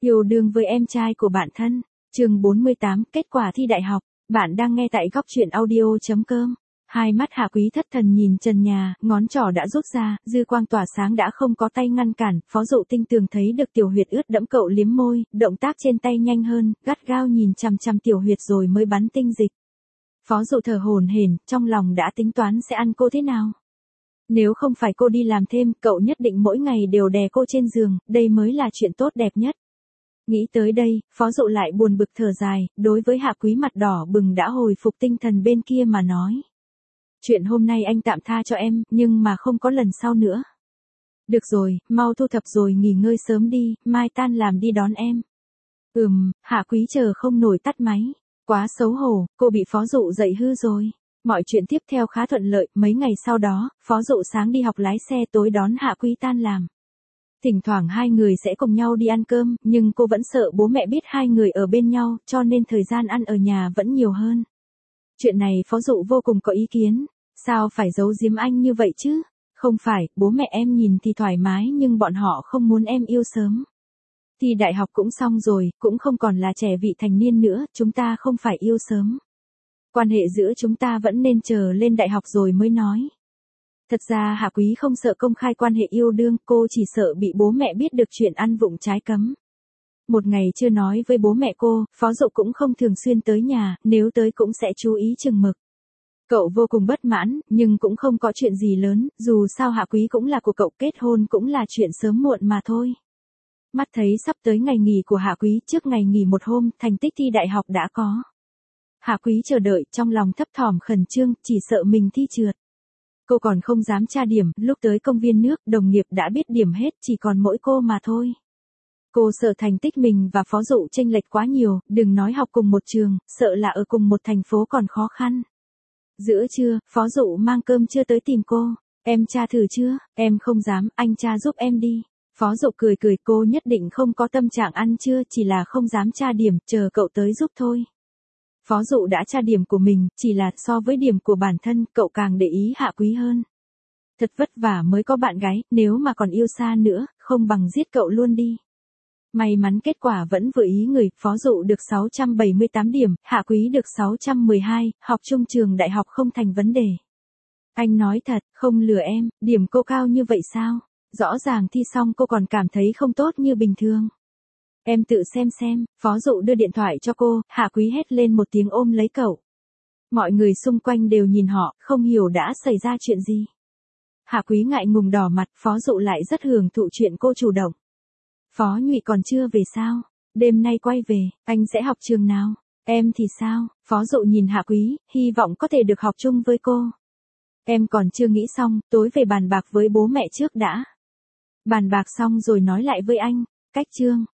Yêu đương với em trai của bạn thân. Chương 48, kết quả thi đại học. Bạn đang nghe tại góc truyện audio.com. Hai mắt Hạ Quý thất thần nhìn trần nhà, ngón trỏ đã rút ra, dư quang tỏa sáng đã không có tay ngăn cản, Phó Dụ tinh tường thấy được tiểu huyệt ướt đẫm cậu liếm môi, động tác trên tay nhanh hơn, gắt gao nhìn chằm chằm tiểu huyệt rồi mới bắn tinh dịch. Phó Dụ thở hổn hển, trong lòng đã tính toán sẽ ăn cô thế nào. Nếu không phải cô đi làm thêm, cậu nhất định mỗi ngày đều đè cô trên giường, đây mới là chuyện tốt đẹp nhất. Nghĩ tới đây, Phó Dụ lại buồn bực thở dài, đối với Hạ Quý mặt đỏ bừng đã hồi phục tinh thần bên kia mà nói. Chuyện hôm nay anh tạm tha cho em, nhưng mà không có lần sau nữa. Được rồi, mau thu thập rồi nghỉ ngơi sớm đi, mai tan làm đi đón em. Hạ Quý chờ không nổi tắt máy. Quá xấu hổ, cô bị Phó Dụ dạy hư rồi. Mọi chuyện tiếp theo khá thuận lợi, mấy ngày sau đó, Phó Dụ sáng đi học lái xe tối đón Hạ Quý tan làm. Thỉnh thoảng hai người sẽ cùng nhau đi ăn cơm, nhưng cô vẫn sợ bố mẹ biết hai người ở bên nhau, cho nên thời gian ăn ở nhà vẫn nhiều hơn. Chuyện này Phó Dụ vô cùng có ý kiến. Sao phải giấu giếm anh như vậy chứ? Không phải, bố mẹ em nhìn thì thoải mái nhưng bọn họ không muốn em yêu sớm. Thì đại học cũng xong rồi, cũng không còn là trẻ vị thành niên nữa, chúng ta không phải yêu sớm. Quan hệ giữa chúng ta vẫn nên chờ lên đại học rồi mới nói. Thật ra Hạ Quý không sợ công khai quan hệ yêu đương, cô chỉ sợ bị bố mẹ biết được chuyện ăn vụng trái cấm. Một ngày chưa nói với bố mẹ cô, Phó Dụ cũng không thường xuyên tới nhà, nếu tới cũng sẽ chú ý chừng mực. Cậu vô cùng bất mãn, nhưng cũng không có chuyện gì lớn, dù sao Hạ Quý cũng là của cậu, kết hôn cũng là chuyện sớm muộn mà thôi. Mắt thấy sắp tới ngày nghỉ của Hạ Quý, trước ngày nghỉ một hôm, thành tích thi đại học đã có. Hạ Quý chờ đợi, trong lòng thấp thỏm khẩn trương, chỉ sợ mình thi trượt. Cô còn không dám tra điểm, lúc tới công viên nước, đồng nghiệp đã biết điểm hết, chỉ còn mỗi cô mà thôi. Cô sợ thành tích mình và Phó Dụ chênh lệch quá nhiều, đừng nói học cùng một trường, sợ là ở cùng một thành phố còn khó khăn. Giữa trưa, Phó Dụ mang cơm trưa tới tìm cô. Em tra thử chưa? Em không dám, anh tra giúp em đi. Phó Dụ cười cười, cô nhất định không có tâm trạng ăn trưa, chỉ là không dám tra điểm, chờ cậu tới giúp thôi. Phó Dụ đã tra điểm của mình, chỉ là so với điểm của bản thân, cậu càng để ý Hạ Quý hơn. Thật vất vả mới có bạn gái, nếu mà còn yêu xa nữa, không bằng giết cậu luôn đi. May mắn kết quả vẫn vừa ý người, Phó Dụ được 678 điểm, Hạ Quý được 612, học chung trường đại học không thành vấn đề. Anh nói thật, không lừa em, điểm cô cao như vậy sao? Rõ ràng thi xong cô còn cảm thấy không tốt như bình thường. Em tự xem, Phó Dụ đưa điện thoại cho cô, Hạ Quý hét lên một tiếng ôm lấy cậu. Mọi người xung quanh đều nhìn họ, không hiểu đã xảy ra chuyện gì. Hạ Quý ngại ngùng đỏ mặt, Phó Dụ lại rất hưởng thụ chuyện cô chủ động. Phó Nhụy còn chưa về sao? Đêm nay quay về, anh sẽ học trường nào? Em thì sao? Phó Dụ nhìn Hạ Quý, hy vọng có thể được học chung với cô. Em còn chưa nghĩ xong, tối về bàn bạc với bố mẹ trước đã. Bàn bạc xong rồi nói lại với anh. Cách chương